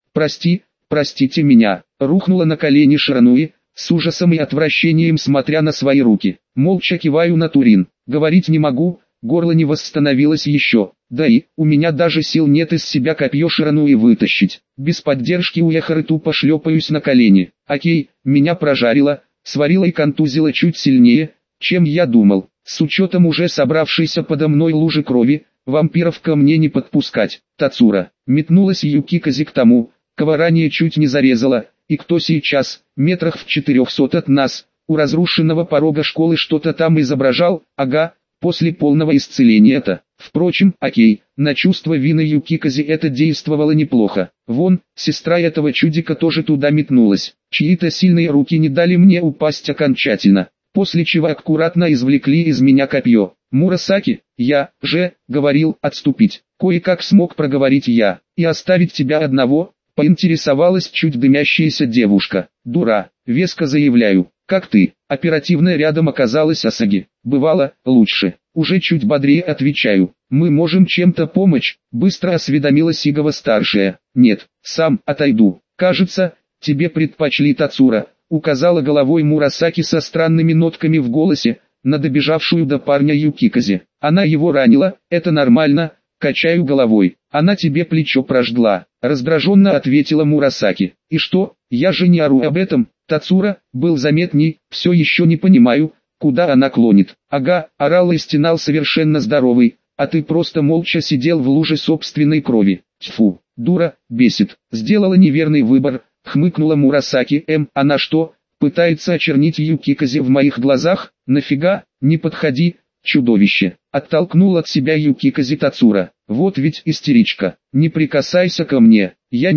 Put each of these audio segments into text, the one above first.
простите меня, рухнула на колени Ширануи, с ужасом и отвращением смотря на свои руки. Молча киваю на Турин, говорить не могу, горло не восстановилось еще, да и, у меня даже сил нет из себя копье Ширануи вытащить. Без поддержки Уэхары тупо шлепаюсь на колени. Окей, меня прожарило, сварило и контузило чуть сильнее, чем я думал. С учетом уже собравшейся подо мной лужи крови, вампиров ко мне не подпускать. Тацура, метнулась Юкикази к тому, кого ранее чуть не зарезала, и кто сейчас, метрах в 400 от нас, у разрушенного порога школы что-то там изображал, ага, после полного исцеления это. Впрочем, окей, на чувство вины Юкикази это действовало неплохо. Вон, сестра этого чудика тоже туда метнулась. Чьи-то сильные руки не дали мне упасть окончательно, после чего аккуратно извлекли из меня копье. Мурасаки, я же говорил отступить. Кое-как смог проговорить я. И оставить тебя одного, поинтересовалась чуть дымящаяся девушка. Дура, веско заявляю. Как ты? Оперативно рядом оказалась Асаги. Бывало, лучше. Уже чуть бодрее отвечаю. Мы можем чем-то помочь? Быстро осведомилась Игава-старшая. Нет, сам отойду. Кажется, тебе предпочли Тацура. Указала головой Мурасаки со странными нотками в голосе, на добежавшую до парня Юкикази. Она его ранила, это нормально, качаю головой. Она тебе плечо прожгла, раздраженно ответила Мурасаки. И что, я же не ору об этом. Тацура был заметней, все еще не понимаю, куда она клонит. Ага, орал и стенал совершенно здоровый, а ты просто молча сидел в луже собственной крови. Тьфу, дура, бесит. Сделала неверный выбор, хмыкнула Мурасаки. Она что, пытается очернить Юкикази в моих глазах? Нафига? Не подходи, чудовище. Оттолкнул от себя Юкикази Тацура. Вот ведь истеричка. Не прикасайся ко мне.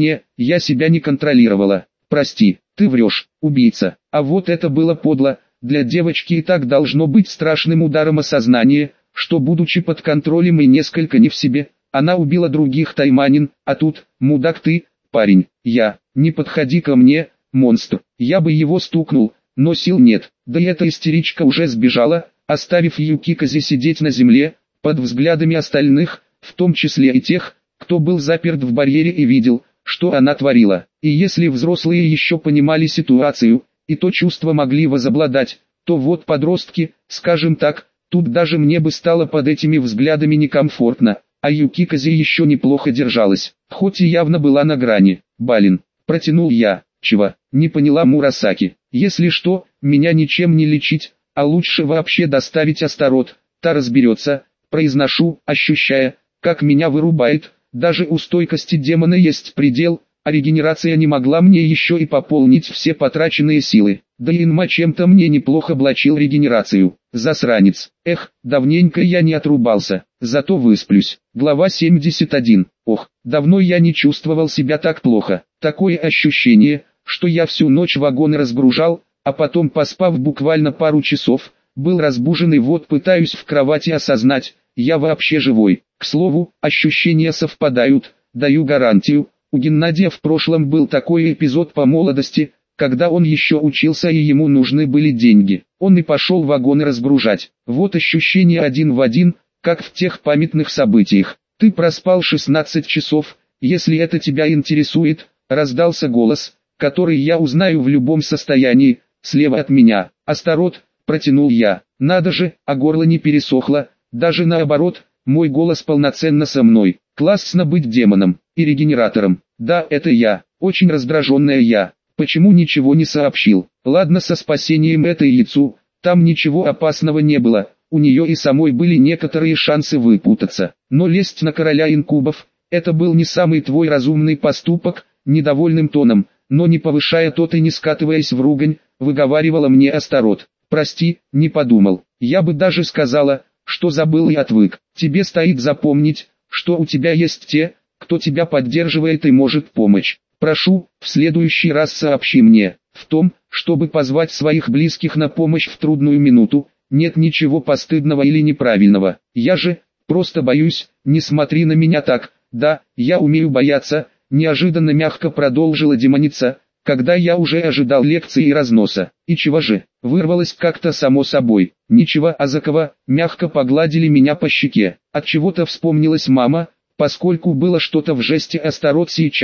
Я себя не контролировала. Прости, ты врешь, убийца. А вот это было подло. Для девочки и так должно быть страшным ударом осознания, что будучи под контролем и несколько не в себе, она убила других тайманин, а тут, мудак ты, парень, не подходи ко мне, монстр. Я бы его стукнул, но сил нет. Да и эта истеричка уже сбежала, оставив Юкикази сидеть на земле, под взглядами остальных, в том числе и тех, кто был заперт в барьере и видел, что она творила. И если взрослые еще понимали ситуацию, и то чувства могли возобладать, то вот подростки, скажем так, тут даже мне бы стало под этими взглядами некомфортно, а Юкикази еще неплохо держалась, хоть и явно была на грани. Балин, протянул я. Чего? Не поняла Мурасаки. Если что, меня ничем не лечить, а лучше вообще доставить Астарот, та разберется, произношу, ощущая, как меня вырубает. Даже у стойкости демона есть предел, а регенерация не могла мне еще и пополнить все потраченные силы. Да и Инма чем-то мне неплохо блочил регенерацию. Засранец. Давненько я не отрубался, зато высплюсь. Глава 71. Ох, давно я не чувствовал себя так плохо. Такое ощущение, что я всю ночь вагоны разгружал, а потом, поспав буквально пару часов, был разбужен и вот пытаюсь в кровати осознать, я вообще живой. К слову, ощущения совпадают, даю гарантию. У Геннадия в прошлом был такой эпизод по молодости, когда он еще учился и ему нужны были деньги. Он и пошел вагоны разгружать. Вот ощущение один в один, как в тех памятных событиях. Ты проспал 16 часов, если это тебя интересует, раздался голос, который я узнаю в любом состоянии, слева от меня. Астарот, протянул я. Надо же, а горло не пересохло, даже наоборот, мой голос полноценно со мной. Классно быть демоном и регенератором. Да, это я, очень раздраженная я. Почему ничего не сообщил? Ладно, со спасением этой яйцу, там ничего опасного не было, у нее и самой были некоторые шансы выпутаться. Но лезть на короля инкубов, это был не самый твой разумный поступок, недовольным тоном, но не повышая тот и не скатываясь в ругань, выговаривала мне Астарот. Прости, не подумал, я бы даже сказала, что забыл и отвык. Тебе стоит запомнить, что у тебя есть те, кто тебя поддерживает и может помочь. Прошу, в следующий раз сообщи мне. В том, чтобы позвать своих близких на помощь в трудную минуту, нет ничего постыдного или неправильного. Я же, просто боюсь, не смотри на меня так. Да, я умею бояться, неожиданно мягко продолжила демоница, когда я уже ожидал лекции и разноса. И чего же, вырвалось как-то само собой. Ничего, а за кого, мягко погладили меня по щеке. От чего-то вспомнилась мама, поскольку было что-то в жесте Астарот сейчас,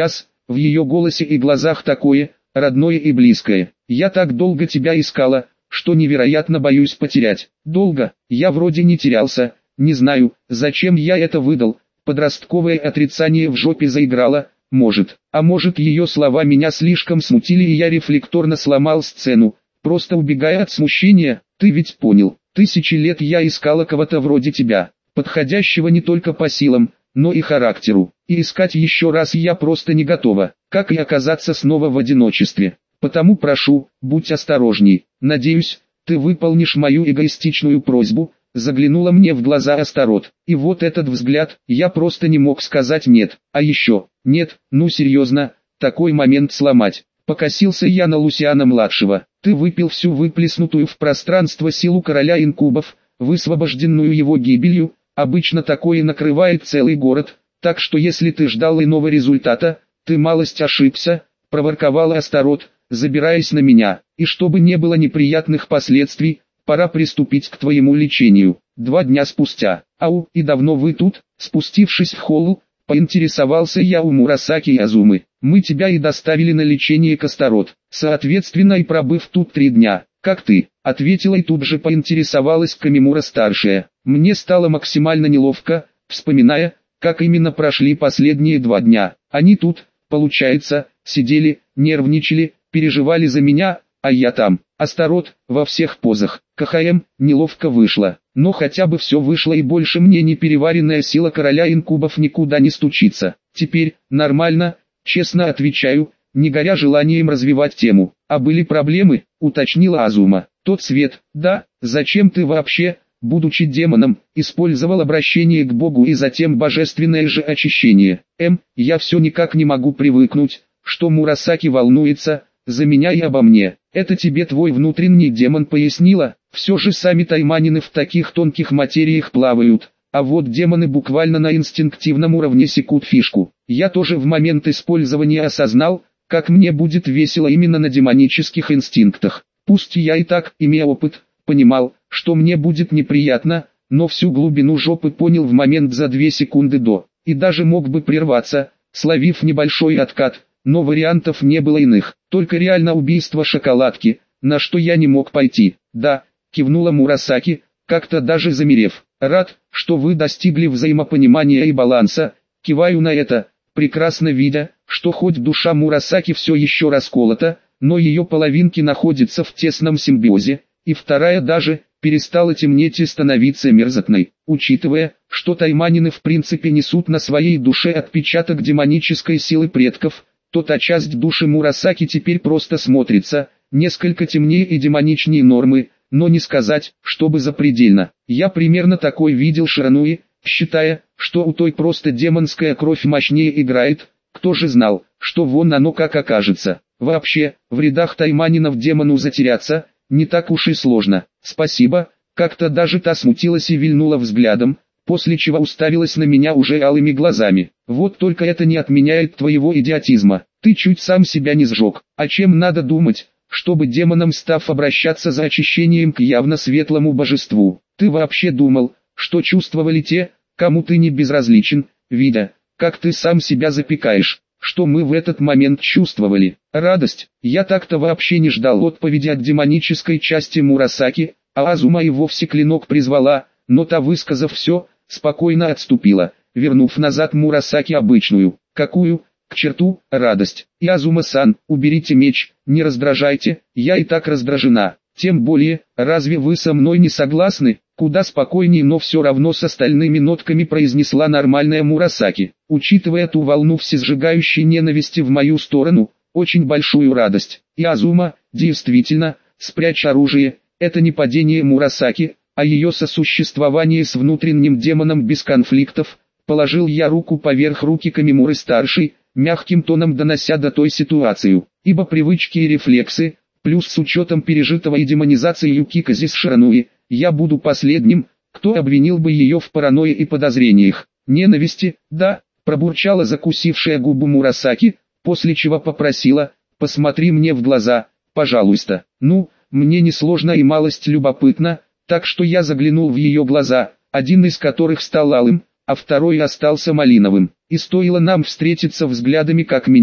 в ее голосе и глазах такое, родное и близкое. Я так долго тебя искала, что невероятно боюсь потерять. Долго, я вроде не терялся, не знаю, зачем я это выдал, подростковое отрицание в жопе заиграло, может. А может, ее слова меня слишком смутили и я рефлекторно сломал сцену, просто убегая от смущения. Ты ведь понял, тысячи лет я искала кого-то вроде тебя, подходящего не только по силам, но и характеру. И искать еще раз я просто не готова, как и оказаться снова в одиночестве. Потому прошу, будь осторожней. Надеюсь, ты выполнишь мою эгоистичную просьбу. Заглянула мне в глаза Астарот. И вот этот взгляд, я просто не мог сказать нет. А еще, нет, ну серьезно, такой момент сломать. Покосился я на Лусиана-младшего. Ты выпил всю выплеснутую в пространство силу короля инкубов, высвобожденную его гибелью. Обычно такое накрывает целый город, так что если ты ждал иного результата, ты малость ошибся, проворковал Астарот, забираясь на меня. И чтобы не было неприятных последствий, пора приступить к твоему лечению. 2 дня спустя. Ау, и давно вы тут? Спустившись в холл, поинтересовался я у Мурасаки и Азумы. Мы тебя и доставили на лечение к Астарот. Соответственно и пробыв тут 3 дня. Как ты? Ответила и тут же поинтересовалась Камимура-старшая. Мне стало максимально неловко, вспоминая, как именно прошли последние 2 дня. Они тут, получается, сидели, нервничали, переживали за меня, а я там. Астарот, во всех позах. КХМ, неловко вышло. Но хотя бы все вышло и больше мне непереваренная сила короля инкубов никуда не стучится. Теперь, нормально, честно отвечаю, не горя желанием развивать тему. А были проблемы, уточнила Азума. Тот свет, да, зачем ты вообще, будучи демоном, использовал обращение к Богу и затем божественное же очищение? Я все никак не могу привыкнуть, что Мурасаки волнуется за меня и обо мне. Это тебе твой внутренний демон пояснила? Все же сами тайманины в таких тонких материях плавают, а вот демоны буквально на инстинктивном уровне секут фишку. Я тоже в момент использования осознал, как мне будет весело именно на демонических инстинктах. Пусть я и так, имея опыт, понимал, что мне будет неприятно, но всю глубину жопы понял в момент за 2 секунды до, и даже мог бы прерваться, словив небольшой откат, но вариантов не было иных, только реально убийство шоколадки, на что я не мог пойти. Да, кивнула Мурасаки, как-то даже замерев. Рад, что вы достигли взаимопонимания и баланса, киваю на это, прекрасно видя, что хоть душа Мурасаки все еще расколота, но ее половинки находятся в тесном симбиозе, и вторая даже перестала темнеть и становиться мерзотной, учитывая, что тайманины в принципе несут на своей душе отпечаток демонической силы предков, то та часть души Мурасаки теперь просто смотрится, несколько темнее и демоничнее нормы, но не сказать, чтобы запредельно. Я примерно такой видел Ширануи, считая, что у той просто демонская кровь мощнее играет, кто же знал, что вон оно как окажется. Вообще, в рядах тайманинов демону затеряться, не так уж и сложно. Спасибо, как-то даже та смутилась и вильнула взглядом, после чего уставилась на меня уже алыми глазами. Вот только это не отменяет твоего идиотизма. Ты чуть сам себя не сжег. А чем надо думать, чтобы демоном став обращаться за очищением к явно светлому божеству? Ты вообще думал, что чувствовали те, кому ты не безразличен, видя, как ты сам себя запекаешь? Что мы в этот момент чувствовали? Радость. Я так-то вообще не ждал отповеди от демонической части Мурасаки, а Азума и вовсе клинок призвала, но та, высказав все, спокойно отступила, вернув назад Мурасаки обычную. Какую? К черту, радость. И Азума-сан, уберите меч, не раздражайте, я и так раздражена. Тем более, разве вы со мной не согласны? Куда спокойнее, но все равно с остальными нотками произнесла нормальная Мурасаки. Учитывая ту волну всесжигающей ненависти в мою сторону, очень большую радость. И Азума, действительно, спрячь оружие, это не падение Мурасаки, а ее сосуществование с внутренним демоном без конфликтов. Положил я руку поверх руки Камимуры-старшей, мягким тоном донося до той ситуацию, ибо привычки и рефлексы, плюс с учетом пережитого и демонизации Юкикази с Ширануи, я буду последним, кто обвинил бы ее в паранойе и подозрениях. Ненависти, да, пробурчала закусившая губу Мурасаки, после чего попросила, посмотри мне в глаза, пожалуйста. Ну, мне несложно и малость любопытно, так что я заглянул в ее глаза, один из которых стал алым, а второй остался малиновым. И стоило нам встретиться взглядами, как меня,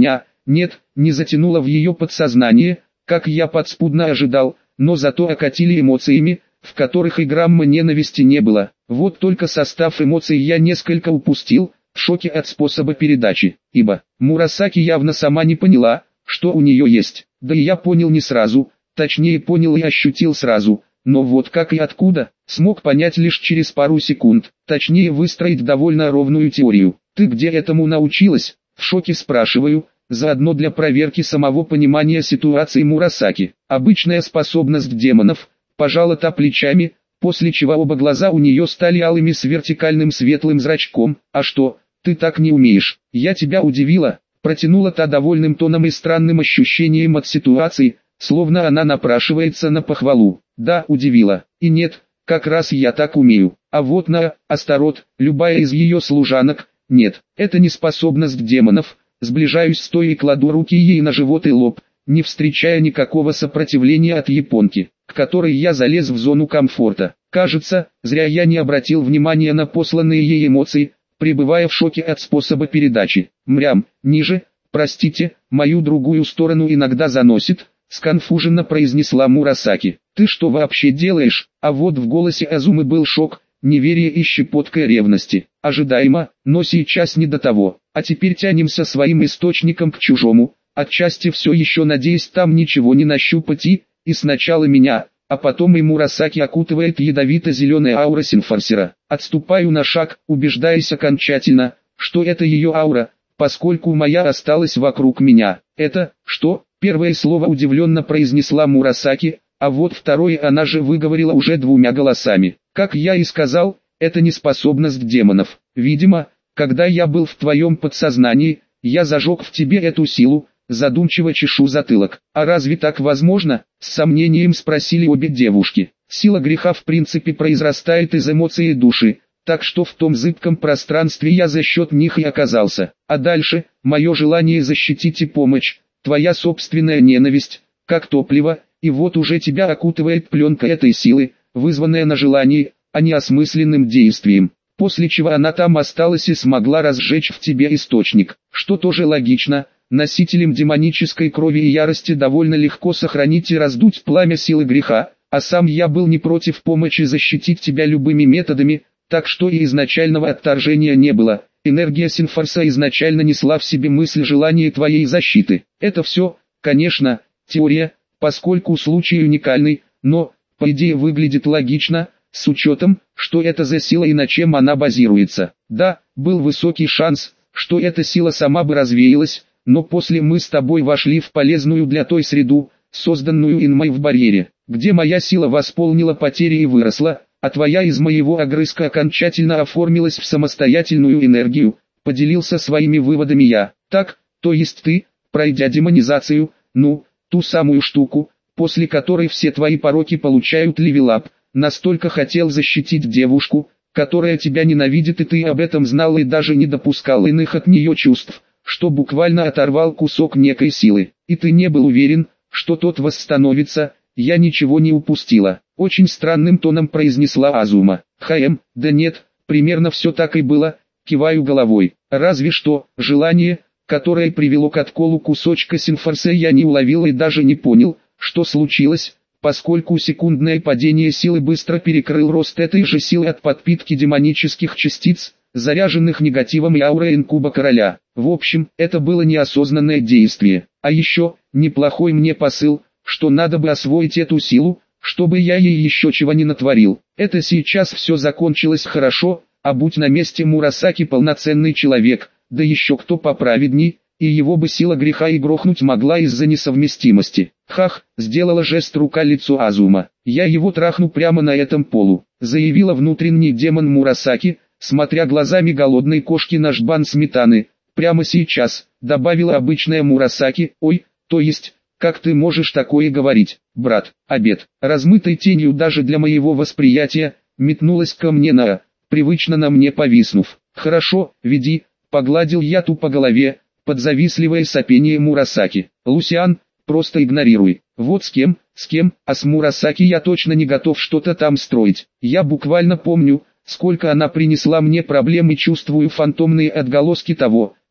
Нет, не затянуло в ее подсознание, как я подспудно ожидал, но зато окатили эмоциями, в которых и грамма ненависти не было. Вот только состав эмоций я несколько упустил, в шоке от способа передачи, ибо Мурасаки явно сама не поняла, что у нее есть. Да и я понял не сразу, точнее понял и ощутил сразу, но вот как и откуда, смог понять лишь через пару секунд, точнее выстроить довольно ровную теорию. «Ты где этому научилась?» — в шоке спрашиваю, заодно для проверки самого понимания ситуации Мурасаки. «Обычная способность демонов», — пожала та плечами, после чего оба глаза у нее стали алыми с вертикальным светлым зрачком. «А что, ты так не умеешь? Я тебя удивила», — протянула та довольным тоном и странным ощущением от ситуации, словно она напрашивается на похвалу. «Да, удивила. И нет, как раз я так умею. А вот на Астарот, любая из ее служанок, нет, это не способность демонов». Сближаюсь с той и кладу руки ей на живот и лоб, не встречая никакого сопротивления от японки, к которой я залез в зону комфорта. Кажется, зря я не обратил внимания на посланные ей эмоции, пребывая в шоке от способа передачи. «Мрям, ниже, простите, мою другую сторону иногда заносит», сконфуженно произнесла Мурасаки. «Ты что вообще делаешь?» А вот в голосе Азумы был шок, неверие и щепотка ревности. Ожидаемо, но сейчас не до того. А теперь тянемся своим источником к чужому, отчасти все еще надеясь там ничего не нащупать и сначала меня, а потом и Мурасаки окутывает ядовито-зеленая аура Синфорсера. Отступаю на шаг, убеждаясь окончательно, что это ее аура, поскольку моя осталась вокруг меня. «Это, что?» — первое слово удивленно произнесла Мурасаки, а вот второе она же выговорила уже двумя голосами. «Как я и сказал, это не способность демонов. Видимо, когда я был в твоем подсознании, я зажег в тебе эту силу», задумчиво чешу затылок. «А разве так возможно?» — с сомнением спросили обе девушки. «Сила греха в принципе произрастает из эмоций и души, так что в том зыбком пространстве я за счет них и оказался. А дальше, мое желание защитить и помочь, твоя собственная ненависть, как топливо, и вот уже тебя окутывает пленка этой силы, вызванная на желании, а не осмысленным действием. После чего она там осталась и смогла разжечь в тебе источник, что тоже логично». Носителям демонической крови и ярости довольно легко сохранить и раздуть пламя силы греха, а сам я был не против помочи защитить тебя любыми методами, так что и изначального отторжения не было. Энергия Синфорса изначально несла в себе мысль желания твоей защиты. Это все, конечно, теория, поскольку случай уникальный, но, по идее выглядит логично, с учетом, что это за сила и на чем она базируется. Да, был высокий шанс, что эта сила сама бы развеялась, но после мы с тобой вошли в полезную для той среду, созданную Инмой в барьере, где моя сила восполнила потери и выросла, а твоя из моего огрызка окончательно оформилась в самостоятельную энергию, поделился своими выводами я. Так, то есть ты, пройдя демонизацию, ту самую штуку, после которой все твои пороки получают левелап, настолько хотел защитить девушку, которая тебя ненавидит и ты об этом знал и даже не допускал иных от нее чувств, что буквально оторвал кусок некой силы, и ты не был уверен, что тот восстановится. Я ничего не упустила, очень странным тоном произнесла Азума. Да нет, примерно все так и было, киваю головой, разве что, желание, которое привело к отколу кусочка Синфорса я не уловил и даже не понял, что случилось, поскольку секундное падение силы быстро перекрыл рост этой же силы от подпитки демонических частиц, заряженных негативом и аурой инкуба короля. В общем, это было неосознанное действие. А еще, неплохой мне посыл, что надо бы освоить эту силу, чтобы я ей еще чего не натворил. Это сейчас все закончилось хорошо, а будь на месте Мурасаки полноценный человек, да еще кто поправедней, и его бы сила греха и грохнуть могла из-за несовместимости. Хах, сделала жест рука лицо Азума. Я его трахну прямо на этом полу, заявила внутренний демон Мурасаки, смотря глазами голодной кошки на жбан сметаны. Прямо сейчас, добавила обычная Мурасаки. Ой, то есть, как ты можешь такое говорить, брат? Обед, размытой тенью даже для моего восприятия, метнулась ко мне привычно на мне повиснув. Хорошо, веди, погладил я ту по голове, под завистливое сопение Мурасаки. Лусиан, просто игнорируй. Вот с кем, а с Мурасаки я точно не готов что-то там строить. Я буквально помню, сколько она принесла мне проблем и чувствую фантомные отголоски того,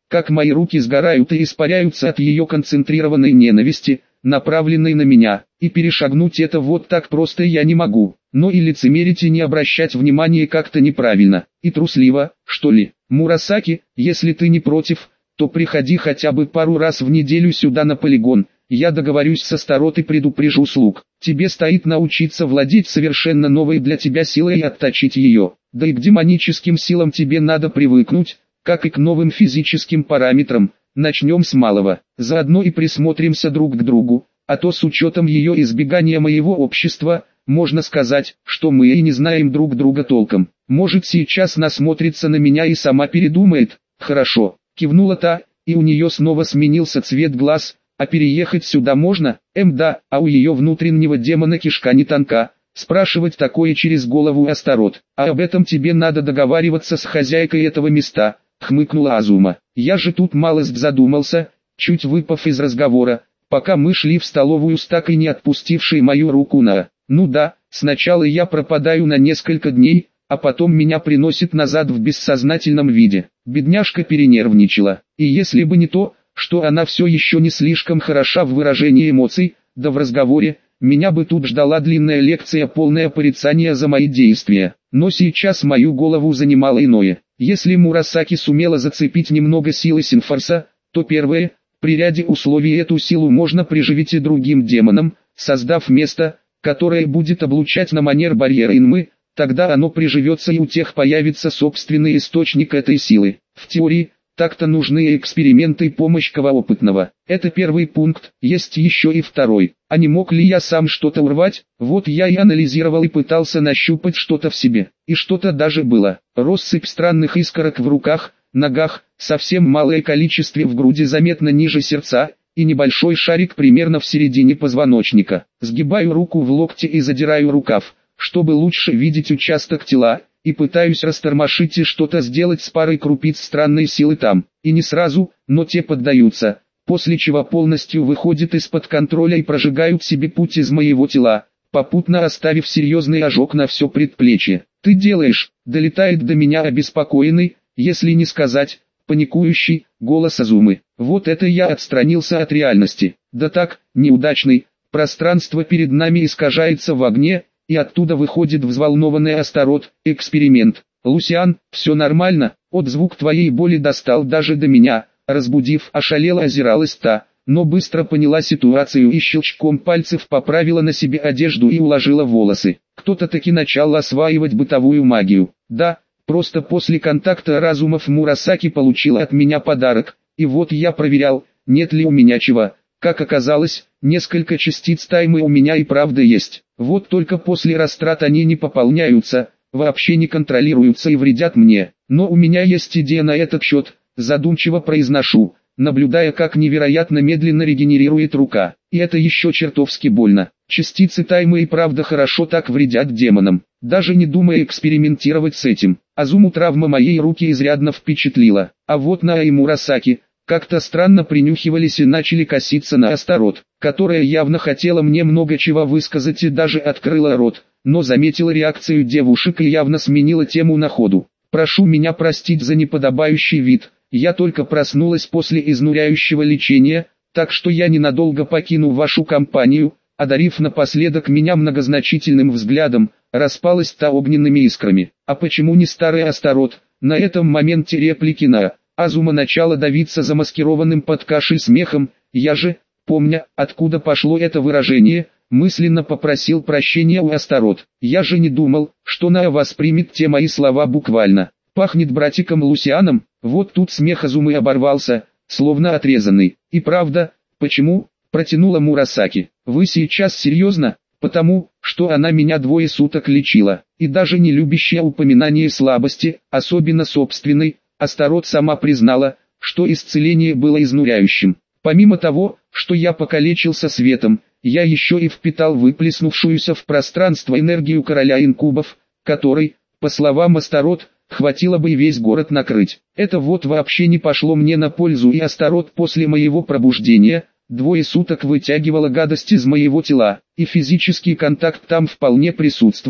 как мои руки сгорают и испаряются от ее концентрированной ненависти, направленной на меня, и перешагнуть это вот так просто я не могу. Но и лицемерить и не обращать внимания как-то неправильно, и трусливо, что ли. Мурасаки, если ты не против, то приходи хотя бы пару раз в неделю сюда на полигон, я договорюсь с Астарот и предупрежу слуг. Тебе стоит научиться владеть совершенно новой для тебя силой и отточить ее. Да и к демоническим силам тебе надо привыкнуть, как и к новым физическим параметрам. Начнем с малого, заодно и присмотримся друг к другу, а то с учетом ее избегания моего общества, можно сказать, что мы и не знаем друг друга толком. Может сейчас насмотрится на меня и сама передумает. Хорошо, кивнула та, и у нее снова сменился цвет глаз. А переехать сюда можно? Да, а у ее внутреннего демона кишка не тонка. Спрашивать такое через голову Астарот. А об этом тебе надо договариваться с хозяйкой этого места, хмыкнула Азума. Я же тут малость задумался, чуть выпав из разговора, пока мы шли в столовую с так и не отпустившей мою руку на... Ну да, сначала я пропадаю на несколько дней, а потом меня приносит назад в бессознательном виде. Бедняжка перенервничала, и если бы не то, что она все еще не слишком хороша в выражении эмоций, да в разговоре, меня бы тут ждала длинная лекция, полная порицания за мои действия. Но сейчас мою голову занимало иное. Если Мурасаки сумела зацепить немного силы Синфорса, то первое, при ряде условий эту силу можно приживить и другим демонам, создав место, которое будет облучать на манер барьера Инмы, тогда оно приживется и у тех появится собственный источник этой силы. В теории, так-то нужны эксперименты и помощь кого-опытного. Это первый пункт, есть еще и второй. А не мог ли я сам что-то урвать? Вот я и анализировал и пытался нащупать что-то в себе. И что-то даже было. Россыпь странных искорок в руках, ногах, совсем малое количество в груди заметно ниже сердца, и небольшой шарик примерно в середине позвоночника. Сгибаю руку в локте и задираю рукав, чтобы лучше видеть участок тела, и пытаюсь растормошить и что-то сделать с парой крупиц странной силы там. И не сразу, но те поддаются, после чего полностью выходят из-под контроля и прожигают себе путь из моего тела, попутно оставив серьезный ожог на все предплечье. «Ты делаешь», — долетает до меня обеспокоенный, если не сказать, паникующий, голос Азумы. Вот это я отстранился от реальности. Да так, неудачный, пространство перед нами искажается в огне, и оттуда выходит взволнованный Астарот. Эксперимент. Лусиан, все нормально, отзвук твоей боли достал даже до меня. Разбудив, ошалела озиралась та, но быстро поняла ситуацию и щелчком пальцев поправила на себе одежду и уложила волосы. Кто-то таки начал осваивать бытовую магию. Да, просто после контакта разумов Мурасаки получила от меня подарок, и вот я проверял, нет ли у меня чего. Как оказалось, несколько частиц таймы у меня и правда есть. Вот только после растрат они не пополняются, вообще не контролируются и вредят мне. Но у меня есть идея на этот счет, задумчиво произношу, наблюдая, как невероятно медленно регенерирует рука. И это еще чертовски больно. Частицы таймы и правда хорошо так вредят демонам. Даже не думая экспериментировать с этим. Азуму травма моей руки изрядно впечатлила. А вот Наа и Мурасаки как-то странно принюхивались и начали коситься на Астарот, которая явно хотела мне много чего высказать и даже открыла рот, но заметила реакцию девушек и явно сменила тему на ходу. «Прошу меня простить за неподобающий вид, я только проснулась после изнуряющего лечения, так что я ненадолго покину вашу компанию», одарив напоследок меня многозначительным взглядом, распалась та огненными искрами. А почему не старый Астарот? На этом моменте реплики на Азума начала давиться замаскированным под кашель смехом. Я же, помня, откуда пошло это выражение, мысленно попросил прощения у Астарот. Я же не думал, что Наа воспримет те мои слова буквально. Пахнет братиком Лусианом. Вот тут смех Азумы оборвался, словно отрезанный. И правда, почему? Протянула Мурасаки. Вы сейчас серьезно? Потому, что она меня 2 суток лечила, и даже не любящая упоминание слабости, особенно собственной, Астарот сама признала, что исцеление было изнуряющим. Помимо того, что я покалечился светом, я еще и впитал выплеснувшуюся в пространство энергию короля инкубов, которой, по словам Астарот, хватило бы и весь город накрыть. Это вот вообще не пошло мне на пользу, и Астарот после моего пробуждения 2 суток вытягивала гадость из моего тела, и физический контакт там вполне присутствовал,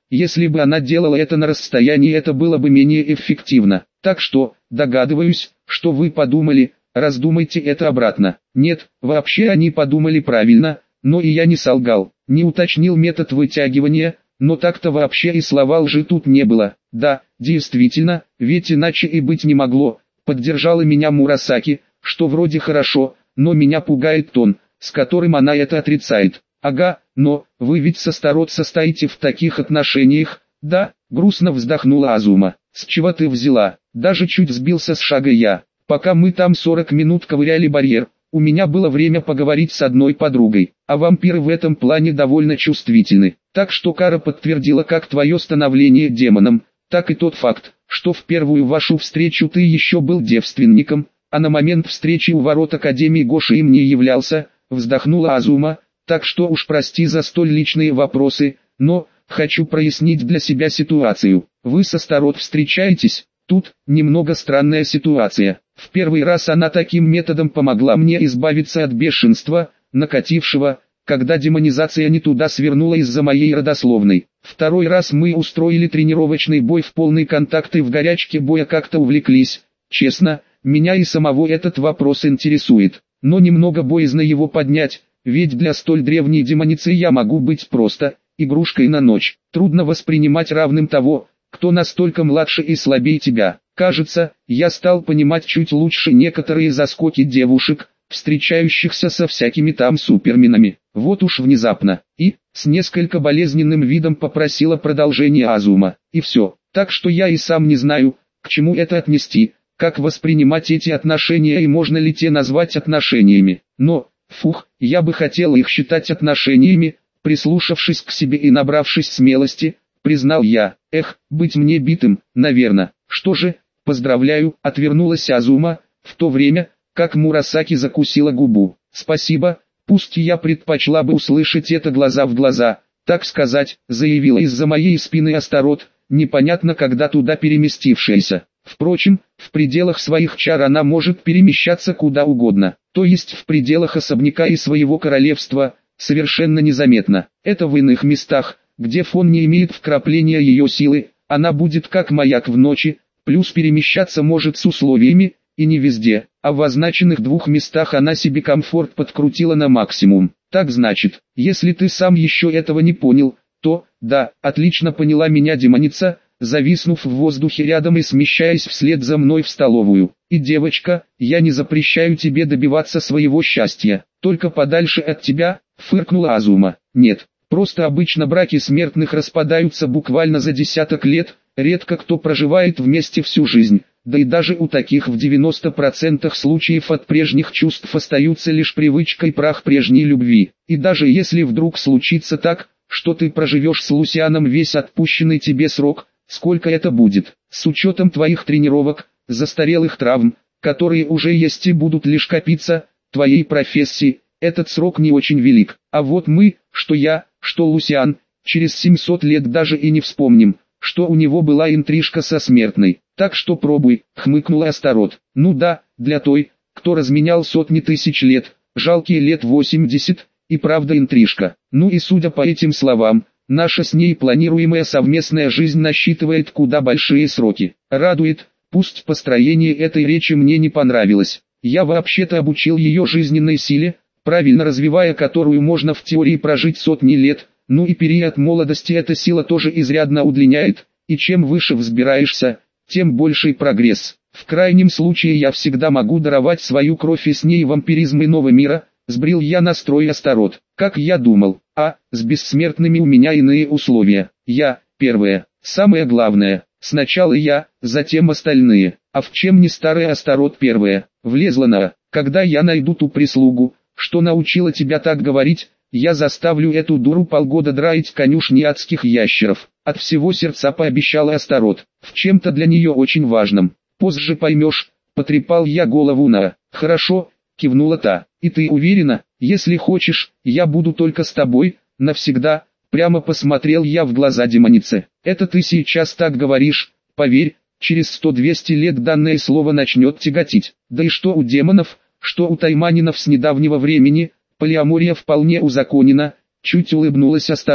если бы она делала это на расстоянии, это было бы менее эффективно. Так что, догадываюсь, что вы подумали, раздумайте это обратно. Нет, вообще они подумали правильно, но и я не солгал, не уточнил метод вытягивания, но так-то вообще и слова лжи тут не было. Да, действительно, ведь иначе и быть не могло, поддержала меня Мурасаки, что вроде хорошо, но меня пугает тон, с которым она это отрицает. Ага, но, вы ведь с Астарот состоите в таких отношениях, да? Грустно вздохнула Азума. С чего ты взяла? Даже чуть сбился с шага я. Пока мы там 40 минут ковыряли барьер, у меня было время поговорить с одной подругой, а вампиры в этом плане довольно чувствительны. Так что Кара подтвердила как твое становление демоном, так и тот факт, что в первую вашу встречу ты еще был девственником, а на момент встречи у ворот Академии Гоши им не являлся, вздохнула Азума. Так что уж прости за столь личные вопросы, но хочу прояснить для себя ситуацию. Вы с Астарот встречаетесь? Тут немного странная ситуация. В первый раз она таким методом помогла мне избавиться от бешенства, накатившего, когда демонизация не туда свернула из-за моей родословной. Второй раз мы устроили тренировочный бой в полный контакт и в горячке боя как-то увлеклись. Честно, меня и самого этот вопрос интересует, но немного боязно его поднять. Ведь для столь древней демоницы я могу быть просто игрушкой на ночь. Трудно воспринимать равным того, кто настолько младше и слабее тебя. Кажется, я стал понимать чуть лучше некоторые заскоки девушек, встречающихся со всякими там суперменами. Вот уж внезапно. И, с несколько болезненным видом попросила продолжение Азума. И все. Так что я и сам не знаю, к чему это отнести, как воспринимать эти отношения и можно ли те назвать отношениями. Но... Фух, я бы хотел их считать отношениями, прислушавшись к себе и набравшись смелости, признал я. Эх, быть мне битым, наверное. Что же, поздравляю, отвернулась Азума, в то время, как Мурасаки закусила губу. Спасибо, пусть я предпочла бы услышать это глаза в глаза, так сказать, заявила из-за моей спины Астарот, непонятно когда туда переместившаяся. Впрочем, в пределах своих чар она может перемещаться куда угодно, то есть в пределах особняка и своего королевства, совершенно незаметно. Это в иных местах, где фон не имеет вкрапления ее силы, она будет как маяк в ночи, плюс перемещаться может с условиями, и не везде, а в означенных двух местах она себе комфорт подкрутила на максимум. Так значит, если ты сам еще этого не понял, то, да, отлично поняла меня демоница, зависнув в воздухе рядом и смещаясь вслед за мной в столовую. И девочка, я не запрещаю тебе добиваться своего счастья, только подальше от тебя, фыркнула Азума. Нет, просто обычно браки смертных распадаются буквально за десяток лет, редко кто проживает вместе всю жизнь, да и даже у таких в 90% случаев от прежних чувств остаются лишь привычка и прах прежней любви. И даже если вдруг случится так, что ты проживешь с Лусианом весь отпущенный тебе срок, сколько это будет, с учетом твоих тренировок, застарелых травм, которые уже есть и будут лишь копиться, твоей профессии, этот срок не очень велик. А вот мы, что я, что Лусиан, через 700 лет даже и не вспомним, что у него была интрижка со смертной. Так что пробуй, хмыкнула Астарот. Ну да, для той, кто разменял сотни тысяч лет, жалкие лет 80, и правда интрижка. Ну и судя по этим словам, наша с ней планируемая совместная жизнь насчитывает куда большие сроки. Радует, пусть построение этой речи мне не понравилось. Я вообще-то обучил ее жизненной силе, правильно развивая которую можно в теории прожить сотни лет, ну и период молодости эта сила тоже изрядно удлиняет, и чем выше взбираешься, тем больший прогресс. В крайнем случае я всегда могу даровать свою кровь и с ней вампиризм иного мира, сбрил я настрой Астарот. Как я думал, с бессмертными у меня иные условия. Я, первое, самое главное, сначала я, затем остальные. А в чем не старая Астарот первая, влезла на, когда я найду ту прислугу, что научила тебя так говорить, я заставлю эту дуру полгода драить конюшни адских ящеров. От всего сердца пообещала Астарот, в чем-то для нее очень важном. Позже поймешь, потрепал я голову на. Хорошо, кивнула та. И ты уверена, если хочешь, я буду только с тобой, навсегда, прямо посмотрел я в глаза демонице. Это ты сейчас так говоришь, поверь, через 100-200 лет данное слово начнет тяготить. Да и что у демонов, что у тайманинов с недавнего времени, полиамория вполне узаконена, чуть улыбнулась Астарот,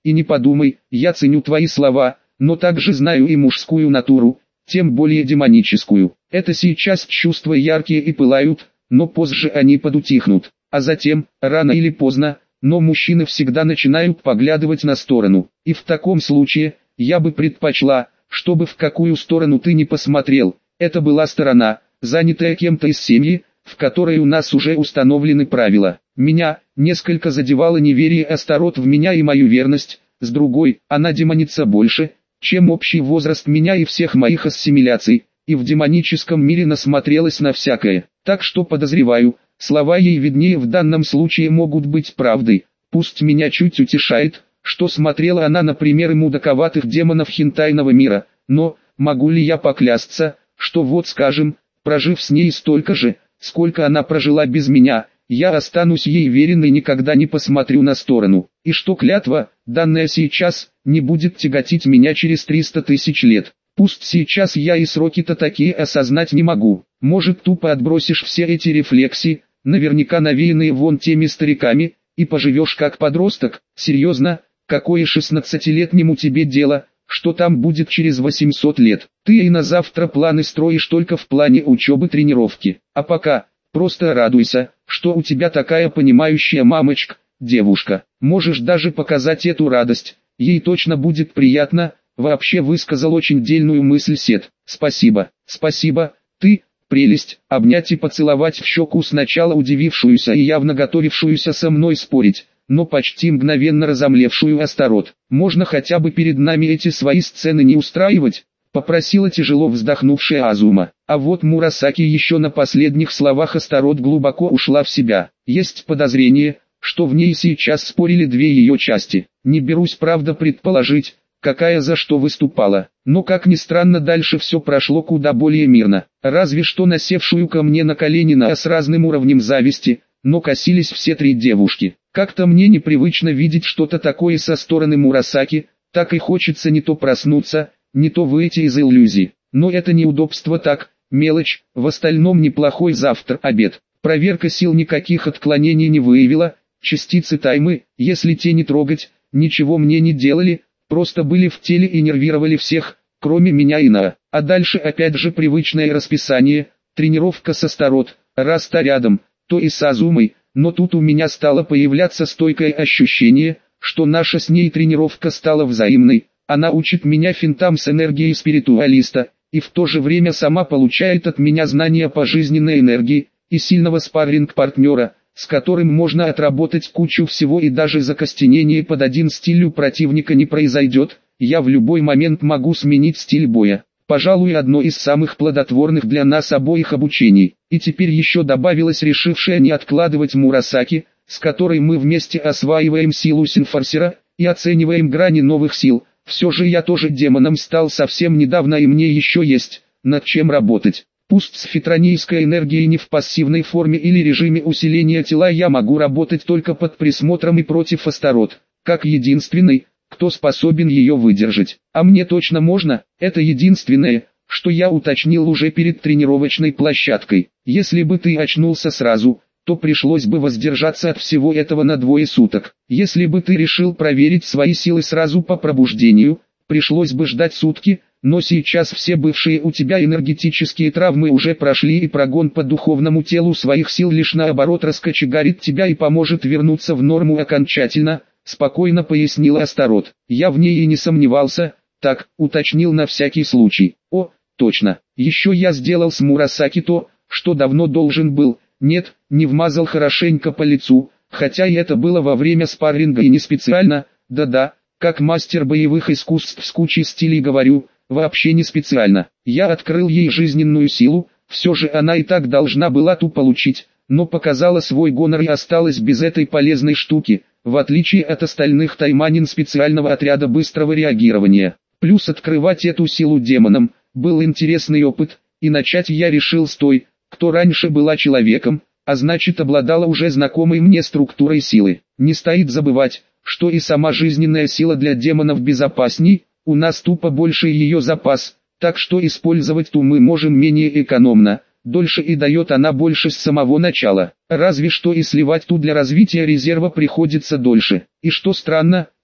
и не подумай, я ценю твои слова, но также знаю и мужскую натуру, тем более демоническую. Это сейчас чувства яркие и пылают, но позже они подутихнут, а затем, рано или поздно, но мужчины всегда начинают поглядывать на сторону, и в таком случае, я бы предпочла, чтобы в какую сторону ты ни посмотрел, это была сторона, занятая кем-то из семьи, в которой у нас уже установлены правила. Меня несколько задевало неверие Астарот в меня и мою верность, с другой, она демонится больше, чем общий возраст меня и всех моих ассимиляций, и в демоническом мире насмотрелась на всякое, так что подозреваю, слова ей виднее в данном случае могут быть правдой. Пусть меня чуть утешает, что смотрела она на примеры мудаковатых демонов хентайного мира, но, могу ли я поклясться, что вот скажем, прожив с ней столько же, сколько она прожила без меня, я останусь ей верен и никогда не посмотрю на сторону, и что клятва, данная сейчас, не будет тяготить меня через 300 тысяч лет. Пусть сейчас я и сроки-то такие осознать не могу, может тупо отбросишь все эти рефлексии, наверняка навеянные вон теми стариками, и поживешь как подросток. Серьезно, какое 16-летнему тебе дело, что там будет через 800 лет? Ты и на завтра планы строишь только в плане учебы, тренировки, а пока, просто радуйся, что у тебя такая понимающая мамочка, девушка. Можешь даже показать эту радость, ей точно будет приятно. Вообще высказал очень дельную мысль Сет. Спасибо, спасибо, ты, прелесть, обнять и поцеловать в щеку сначала удивившуюся и явно готовившуюся со мной спорить, но почти мгновенно разомлевшую Астарот. Можно хотя бы перед нами эти свои сцены не устраивать? Попросила тяжело вздохнувшая Азума. А вот Мурасаки еще на последних словах Астарот глубоко ушла в себя. Есть подозрение, что в ней сейчас спорили две ее части. Не берусь правда предположить, какая за что выступала. Но как ни странно, дальше все прошло куда более мирно. Разве что насевшую ко мне на колени на с разным уровнем зависти, но косились все три девушки. Как-то мне непривычно видеть что-то такое со стороны Мурасаки, так и хочется не то проснуться, не то выйти из иллюзии. Но это неудобство так, мелочь, в остальном неплохой завтра-обед. Проверка сил никаких отклонений не выявила, частицы таймы, если те не трогать, ничего мне не делали, просто были в теле и нервировали всех, кроме меня и Наа. А дальше опять же привычное расписание, тренировка с Астарот, раз то рядом, то и с Азумой, но тут у меня стало появляться стойкое ощущение, что наша с ней тренировка стала взаимной, она учит меня финтам с энергией спиритуалиста, и в то же время сама получает от меня знания по жизненной энергии, и сильного спарринг-партнера, с которым можно отработать кучу всего, и даже закостенение под один стиль у противника не произойдет, я в любой момент могу сменить стиль боя. Пожалуй, одно из самых плодотворных для нас обоих обучений. И теперь еще добавилась решившая не откладывать Мурасаки, с которой мы вместе осваиваем силу Синфорсера и оцениваем грани новых сил. Все же я тоже демоном стал совсем недавно, и мне еще есть над чем работать. Пусть с фитронийской энергией не в пассивной форме или режиме усиления тела я могу работать только под присмотром и против Астарот, как единственный, кто способен ее выдержать. А мне точно можно, это единственное, что я уточнил уже перед тренировочной площадкой. Если бы ты очнулся сразу, то пришлось бы воздержаться от всего этого на 2 суток. Если бы ты решил проверить свои силы сразу по пробуждению, пришлось бы ждать сутки, но сейчас все бывшие у тебя энергетические травмы уже прошли, и прогон по духовному телу своих сил лишь наоборот раскочегарит тебя и поможет вернуться в норму окончательно, спокойно пояснила Астарот. Я в ней и не сомневался, так, уточнил на всякий случай. О, точно, еще я сделал с Мурасаки то, что давно должен был, нет, не вмазал хорошенько по лицу, хотя и это было во время спарринга и не специально, да-да, как мастер боевых искусств с кучей стилей говорю, вообще не специально. Я открыл ей жизненную силу, все же она и так должна была ту получить, но показала свой гонор и осталась без этой полезной штуки, в отличие от остальных тайманин специального отряда быстрого реагирования. Плюс открывать эту силу демонам, был интересный опыт, и начать я решил с той, кто раньше была человеком, а значит обладала уже знакомой мне структурой силы. Не стоит забывать, что и сама жизненная сила для демонов безопасней, у нас тупо больше ее запас, так что использовать ту мы можем менее экономно, дольше и дает она больше с самого начала. Разве что и сливать ту для развития резерва приходится дольше. И что странно,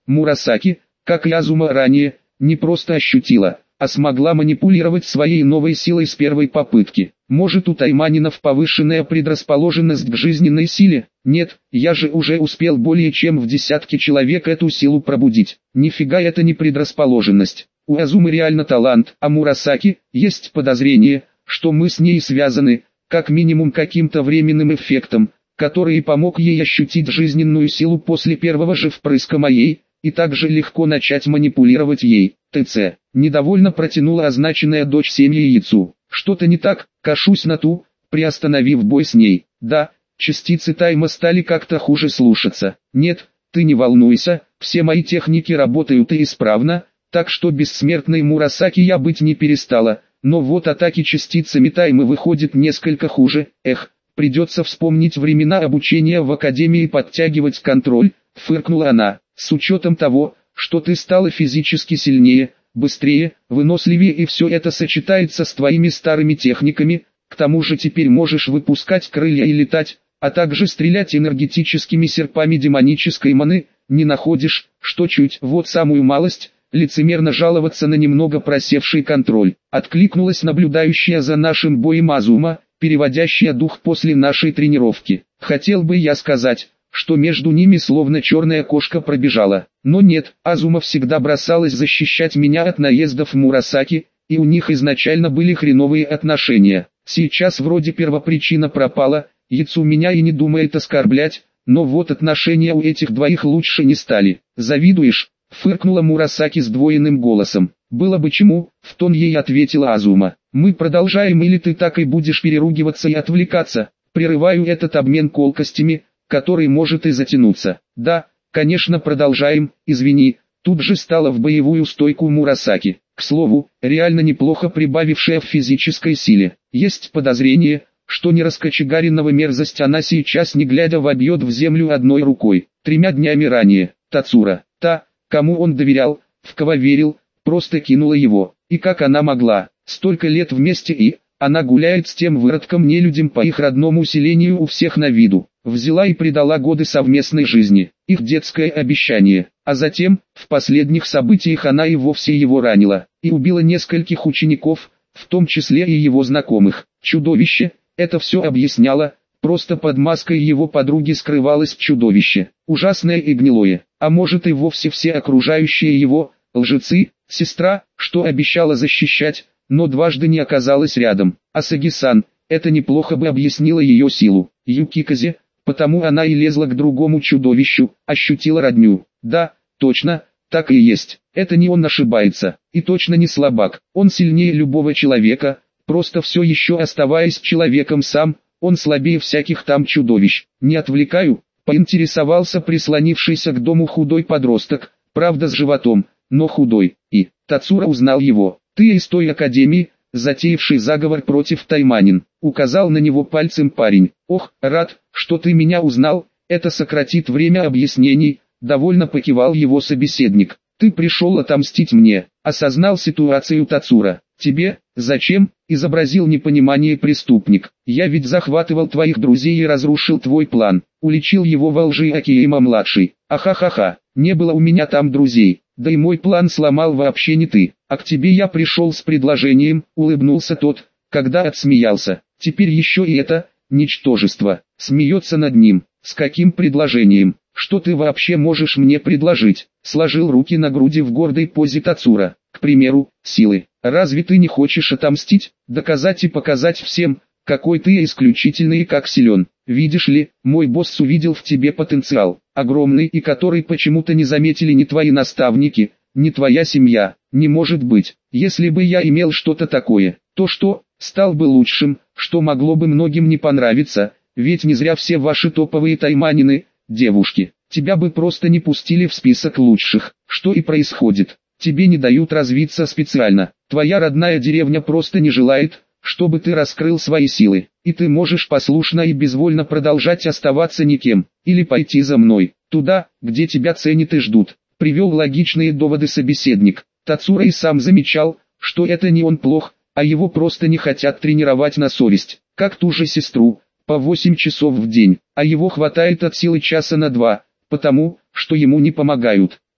Мурасаки, как и Азума ранее, не просто ощутила, а смогла манипулировать своей новой силой с первой попытки. Может, у тайманинов повышенная предрасположенность к жизненной силе? Нет, я же уже успел более чем в десятке человек эту силу пробудить. Нифига это не предрасположенность. У Азумы реально талант, а Мурасаки, есть подозрение, что мы с ней связаны, как минимум каким-то временным эффектом, который и помог ей ощутить жизненную силу после первого же впрыска моей, и также легко начать манипулировать ей. ТЦ. Недовольно протянула означенная дочь семьи Яйцу. Что-то не так, кашусь на ту, приостановив бой с ней. Да, частицы тайма стали как-то хуже слушаться. Нет, ты не волнуйся, все мои техники работают и исправно, так что бессмертной Мурасаки я быть не перестала. Но вот атаки частицами таймы выходит несколько хуже. Придется вспомнить времена обучения в академии и подтягивать контроль, фыркнула она. С учетом того, что ты стала физически сильнее, быстрее, выносливее и все это сочетается с твоими старыми техниками, к тому же теперь можешь выпускать крылья и летать, а также стрелять энергетическими серпами демонической маны, не находишь, что чуть, вот самую малость, лицемерно жаловаться на немного просевший контроль. Откликнулась наблюдающая за нашим боем Азума, переводящая дух после нашей тренировки. Хотел бы я сказать, что между ними словно черная кошка пробежала. Но нет, Азума всегда бросалась защищать меня от наездов Мурасаки, и у них изначально были хреновые отношения. Сейчас вроде первопричина пропала, Яйцу меня и не думает оскорблять, но вот отношения у этих двоих лучше не стали. Завидуешь? Фыркнула Мурасаки сдвоенным голосом. Было бы чему, в тон ей ответила Азума. Мы продолжаем или ты так и будешь переругиваться и отвлекаться? Прерываю этот обмен колкостями, который может и затянуться. Да, конечно продолжаем, извини, тут же стала в боевую стойку Мурасаки. К слову, реально неплохо прибавившая в физической силе. Есть подозрение, что нераскочегаренного мерзость она сейчас не глядя вобьет в землю одной рукой. 3 днями ранее, Тацура, та, кому он доверял, в кого верил, просто кинула его. И как она могла, столько лет вместе и... Она гуляет с тем выродком-нелюдям по их родному селению у всех на виду. Взяла и предала годы совместной жизни, их детское обещание. А затем, в последних событиях она и вовсе его ранила. И убила нескольких учеников, в том числе и его знакомых. Чудовище, это все объясняло, просто под маской его подруги скрывалось чудовище. Ужасное и гнилое. А может и вовсе все окружающие его, лжецы, сестра, что обещала защищать, но дважды не оказалась рядом. Асаги-сан, это неплохо бы объяснило ее силу. Юкиказе, потому она и лезла к другому чудовищу, ощутила родню. Да, точно, так и есть. Это не он ошибается, и точно не слабак. Он сильнее любого человека, просто все еще оставаясь человеком сам, он слабее всяких там чудовищ. Не отвлекаю, поинтересовался прислонившийся к дому худой подросток, правда с животом, но худой. И Тацура узнал его. Ты из той академии, затеявший заговор против тайманин, указал на него пальцем парень. Ох, рад, что ты меня узнал, это сократит время объяснений, довольно покивал его собеседник. Ты пришел отомстить мне, осознал ситуацию Тацура. Тебе, зачем, изобразил непонимание преступник. Я ведь захватывал твоих друзей и разрушил твой план, уличил его во лжи Акиэма-младший. Ахахаха, не было у меня там друзей. Да и мой план сломал вообще не ты, а к тебе я пришел с предложением, улыбнулся тот, когда отсмеялся. Теперь еще и это, ничтожество, смеется над ним. С каким предложением? Что ты вообще можешь мне предложить? Сложил руки на груди в гордой позе Тацура. К примеру, силы. Разве ты не хочешь отомстить, доказать и показать всем, какой ты исключительный и как силен? Видишь ли, мой босс увидел в тебе потенциал, огромный и который почему-то не заметили ни твои наставники, ни твоя семья. Не может быть, если бы я имел что-то такое, то что, стал бы лучшим, что могло бы многим не понравиться, ведь не зря все ваши топовые тайманины, девушки, тебя бы просто не пустили в список лучших, что и происходит. Тебе не дают развиться специально, твоя родная деревня просто не желает, чтобы ты раскрыл свои силы, и ты можешь послушно и безвольно продолжать оставаться никем, или пойти за мной, туда, где тебя ценят и ждут. Привел логичные доводы собеседник. Тацура и сам замечал, что это не он плох, а его просто не хотят тренировать на совесть, как ту же сестру, по 8 часов в день, а его хватает от силы часа на 2, потому, что ему не помогают.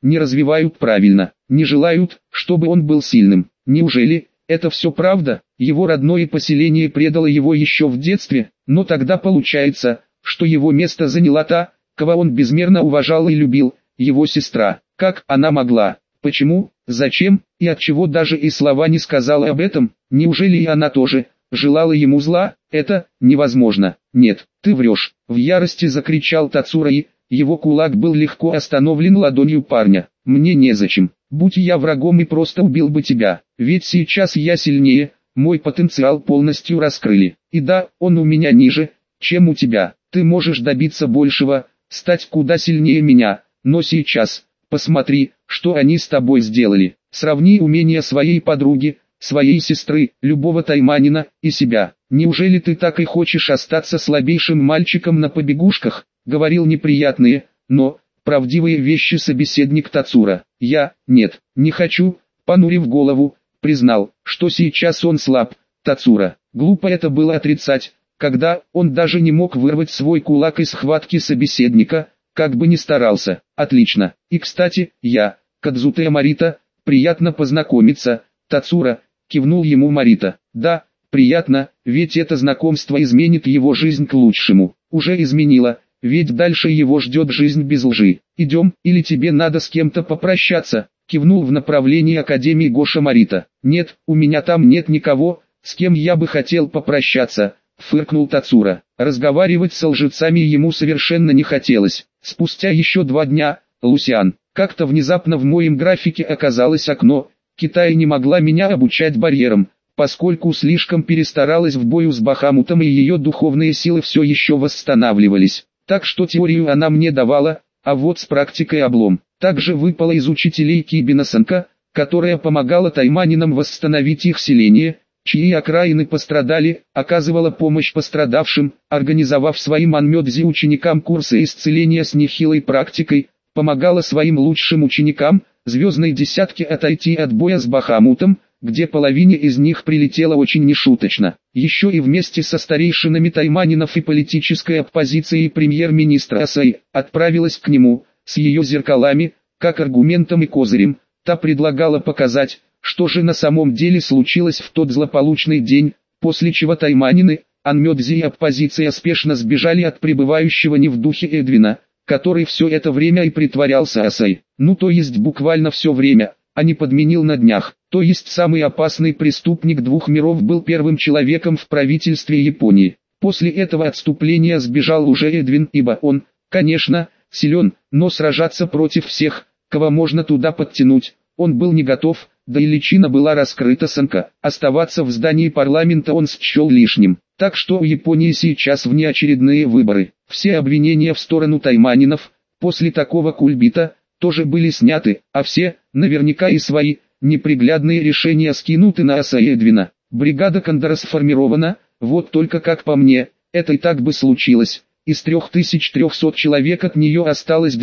не развивают правильно, не желают, чтобы он был сильным. Неужели это все правда? Его родное поселение предало его еще в детстве, но тогда получается, что его место заняла та, кого он безмерно уважал и любил, его сестра. Как она могла? Почему? Зачем? И отчего даже и слова не сказала об этом? Неужели и она тоже желала ему зла? Это невозможно. Нет, ты врешь. В ярости закричал Тацура, и его кулак был легко остановлен ладонью парня. Мне незачем. Будь я врагом и просто убил бы тебя. Ведь сейчас я сильнее, мой потенциал полностью раскрыли. И да, он у меня ниже, чем у тебя. Ты можешь добиться большего, стать куда сильнее меня. Но сейчас, посмотри, что они с тобой сделали. Сравни умения своей подруги, своей сестры, любого тайманина, и себя. Неужели ты так и хочешь остаться слабейшим мальчиком на побегушках? Говорил неприятные, но правдивые вещи собеседник Тацура. Нет, не хочу, понурив голову, признал, что сейчас он слаб. Тацура. Глупо это было отрицать, когда он даже не мог вырвать свой кулак из схватки собеседника, как бы ни старался. Отлично. И кстати, Кадзуте Марита, приятно познакомиться. Тацура, кивнул ему Марита. Да, приятно, ведь это знакомство изменит его жизнь к лучшему. Уже изменило, ведь дальше его ждет жизнь без лжи. Идем, или тебе надо с кем-то попрощаться? Кивнул в направлении Академии Гоша Марита. Нет, у меня там нет никого, с кем я бы хотел попрощаться, фыркнул Тацура. Разговаривать с лжецами ему совершенно не хотелось. Спустя еще 2 дня, Лусиан, как-то внезапно в моем графике оказалось окно. Китай не могла меня обучать барьерам, поскольку слишком перестаралась в бою с Бахамутом, и ее духовные силы все еще восстанавливались. Так что теорию она мне давала, а вот с практикой облом. Также выпала из учителей Кибина Санка, которая помогала тайманинам восстановить их селение, чьи окраины пострадали, оказывала помощь пострадавшим, организовав своим анмёдзи ученикам курсы исцеления с нехилой практикой, помогала своим лучшим ученикам, звездной десятке, отойти от боя с Бахамутом, где половине из них прилетело очень нешуточно. Еще и вместе со старейшинами тайманинов и политической оппозицией премьер-министра Асаи отправилась к нему, с ее зеркалами, как аргументом и козырем. Та предлагала показать, что же на самом деле случилось в тот злополучный день, после чего тайманины, анмёдзи и оппозиция спешно сбежали от пребывающего не в духе Эдвина, который все это время и притворялся Асай. Ну то есть буквально все время, а не подменил на днях. То есть самый опасный преступник 2 миров был первым человеком в правительстве Японии. После этого отступления сбежал уже Эдвин, ибо он, конечно, силен, но сражаться против всех, кого можно туда подтянуть, он был не готов, да и личина была раскрыта Санка. Оставаться в здании парламента он счел лишним. Так что у Японии сейчас внеочередные выборы. Все обвинения в сторону тайманинов, после такого кульбита, тоже были сняты, а все, наверняка и свои, неприглядные решения скинуты на Аса Эдвина. Бригада Кондора сформирована, вот только как по мне, это и так бы случилось. Из 3300 человек от нее осталось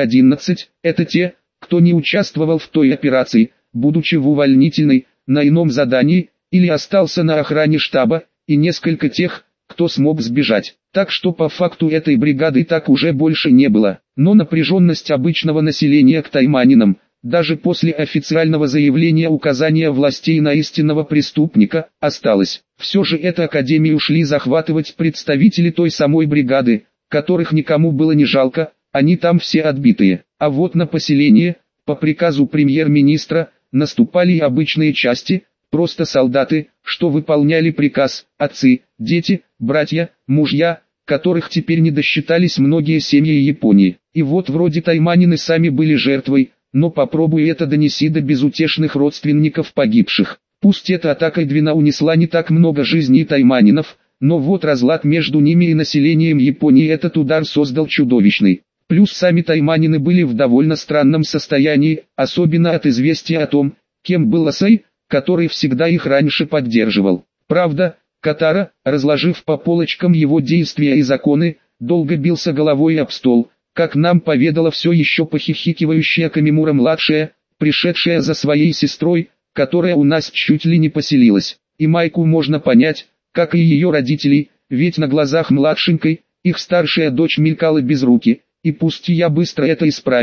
211, это те, кто не участвовал в той операции, будучи в увольнительной, на ином задании, или остался на охране штаба, и несколько тех, кто смог сбежать. Так что по факту этой бригады так уже больше не было. Но напряженность обычного населения к тайманинам, даже после официального заявления указания властей на истинного преступника, осталась. Все же эту академию шли захватывать представители той самой бригады, которых никому было не жалко, они там все отбитые. А вот на поселение, по приказу премьер-министра, наступали и обычные части, просто солдаты, что выполняли приказ, отцы, дети, братья, мужья, которых теперь не досчитались многие семьи Японии. И вот вроде тайманины сами были жертвой, но попробуй это донеси до безутешных родственников погибших. Пусть эта атака Эдвина унесла не так много жизней тайманинов, но вот разлад между ними и населением Японии этот удар создал чудовищный. Плюс сами тайманины были в довольно странном состоянии, особенно от известия о том, кем был Асай, который всегда их раньше поддерживал. Правда, Катара, разложив по полочкам его действия и законы, долго бился головой об стол, как нам поведала все еще похихикивающая Камимура-младшая, пришедшая за своей сестрой, которая у нас чуть ли не поселилась. И Майку можно понять, как и ее родителей, ведь на глазах младшенькой, их старшая дочь мелькала без руки, и пусть я быстро это исправил,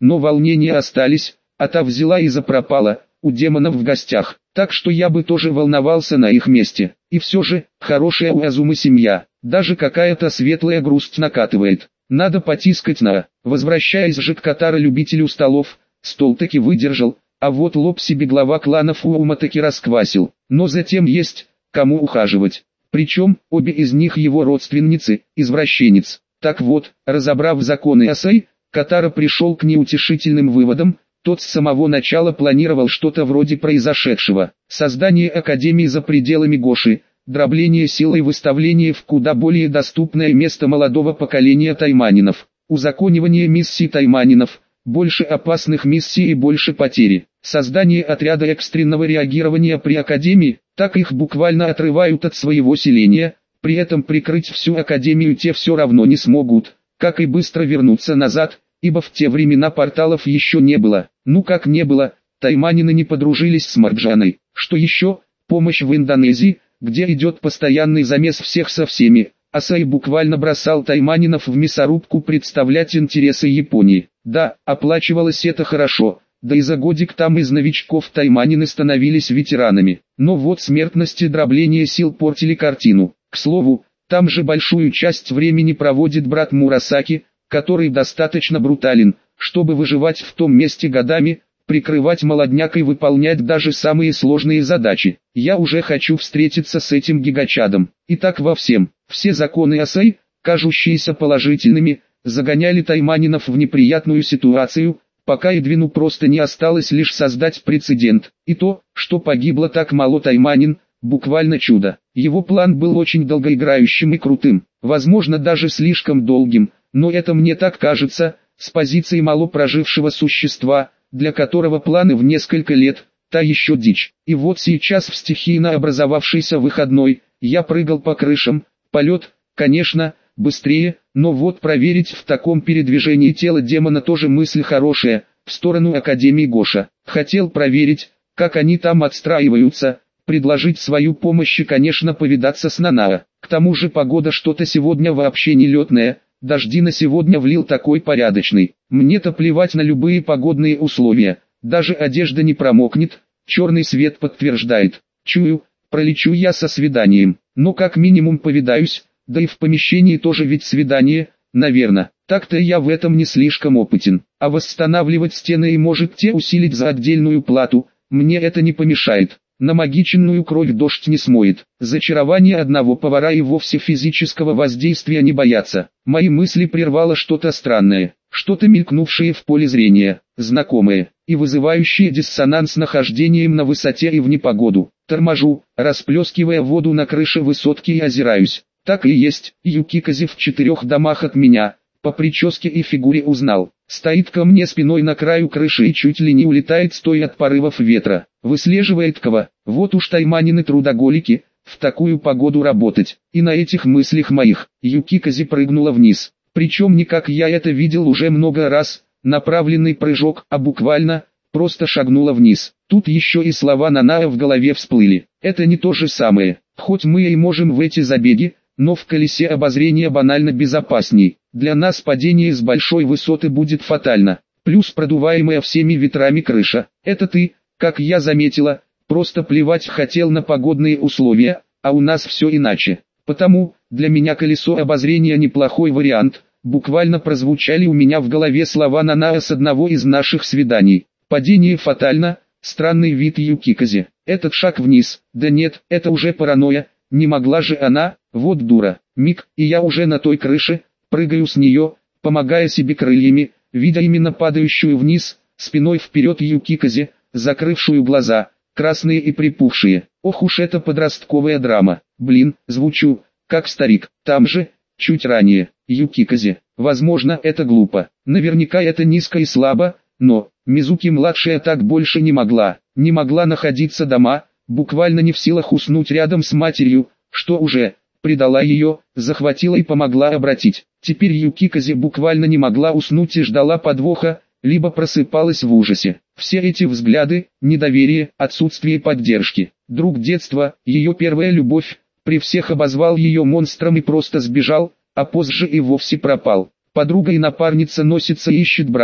но волнения остались, а та взяла и запропала, у демонов в гостях. Так что я бы тоже волновался на их месте. И все же, хорошая у Азумы семья, даже какая-то светлая грусть накатывает. Надо потискать на. Возвращаясь же к Катара-любителю столов, стол таки выдержал, а вот лоб себе глава клана Фуума таки расквасил. Но затем есть, кому ухаживать. Причем, обе из них его родственницы, извращенец. Так вот, разобрав законы Асай, Катара пришел к неутешительным выводам. Тот с самого начала планировал что-то вроде произошедшего. Создание Академии за пределами Гоши, дробление силой, выставление в куда более доступное место молодого поколения тайманинов, узаконивание миссий тайманинов, больше опасных миссий и больше потери, создание отряда экстренного реагирования при Академии, так их буквально отрывают от своего селения, при этом прикрыть всю Академию те все равно не смогут, как и быстро вернуться назад, ибо в те времена порталов еще не было. Ну как не было, тайманины не подружились с Марджаной. Что еще? Помощь в Индонезии, где идет постоянный замес всех со всеми. Асай буквально бросал тайманинов в мясорубку представлять интересы Японии. Да, оплачивалось это хорошо, да и за годик там из новичков тайманины становились ветеранами. Но вот смертность и дробление сил портили картину. К слову, там же большую часть времени проводит брат Мурасаки, который достаточно брутален, чтобы выживать в том месте годами, прикрывать молодняк и выполнять даже самые сложные задачи. Я уже хочу встретиться с этим гигачадом. И так во всем. Все законы Асай, кажущиеся положительными, загоняли тайманинов в неприятную ситуацию, пока Эдвину просто не осталось лишь создать прецедент. И то, что погибло так мало тайманин, буквально чудо. Его план был очень долгоиграющим и крутым, возможно даже слишком долгим, но это мне так кажется, с позиции мало прожившего существа, для которого планы в несколько лет, та еще дичь. И вот сейчас в стихийно образовавшийся выходной, я прыгал по крышам, полет, конечно, быстрее, но вот проверить в таком передвижении тело демона тоже мысль хорошая, в сторону Академии Гоша. Хотел проверить, как они там отстраиваются, предложить свою помощь и конечно повидаться с Нанао. К тому же погода что-то сегодня вообще не летная. Дожди на сегодня влил такой порядочный. Мне-то плевать на любые погодные условия. Даже одежда не промокнет, черный свет подтверждает. Чую, пролечу я со свиданием. Но как минимум повидаюсь, да и в помещении тоже ведь свидание, наверное. Так-то я в этом не слишком опытен. А восстанавливать стены и может те усилить за отдельную плату, мне это не помешает. На магиченную кровь дождь не смоет. Зачарование одного повара и вовсе физического воздействия не боятся. Мои мысли прервало что-то странное, что-то мелькнувшее в поле зрения, знакомое, и вызывающее диссонанс нахождением на высоте и в непогоду. Торможу, расплескивая воду на крыше высотки и озираюсь. Так и есть, Юкикази в 4 домах от меня. По прическе и фигуре узнал. Стоит ко мне спиной на краю крыши и чуть ли не улетает стоя от порывов ветра. Выслеживает кого. Вот уж тайманины трудоголики, в такую погоду работать. И на этих мыслях моих, Юкикази прыгнула вниз. Причем не как я это видел уже много раз, направленный прыжок, а буквально, просто шагнула вниз. Тут еще и слова Нанао в голове всплыли. Это не то же самое. Хоть мы и можем в эти забеги, но в колесе обозрения банально безопасней. Для нас падение с большой высоты будет фатально. Плюс продуваемая всеми ветрами крыша. Это ты, как я заметила, просто плевать хотел на погодные условия, а у нас все иначе. Потому, для меня колесо обозрения неплохой вариант. Буквально прозвучали у меня в голове слова Нанао с одного из наших свиданий. Падение фатально, странный вид Юкикази. Этот шаг вниз, да нет, это уже паранойя. Не могла же она, вот дура. Миг, и я уже на той крыше, прыгаю с нее, помогая себе крыльями, видя именно падающую вниз, спиной вперед Юкикази, закрывшую глаза, красные и припухшие. Ох уж это подростковая драма. Блин, звучу, как старик. Там же, чуть ранее, Юкикази. Возможно, это глупо. Наверняка это низко и слабо, но Мизуки-младшая так больше не могла. Не могла находиться дома, буквально не в силах уснуть рядом с матерью, что уже предала ее, захватила и помогла обратить. Теперь Юкикази буквально не могла уснуть и ждала подвоха, либо просыпалась в ужасе. Все эти взгляды, недоверие, отсутствие поддержки. Друг детства, ее первая любовь, при всех обозвал ее монстром и просто сбежал, а позже и вовсе пропал. Подруга и напарница носится и ищет брата,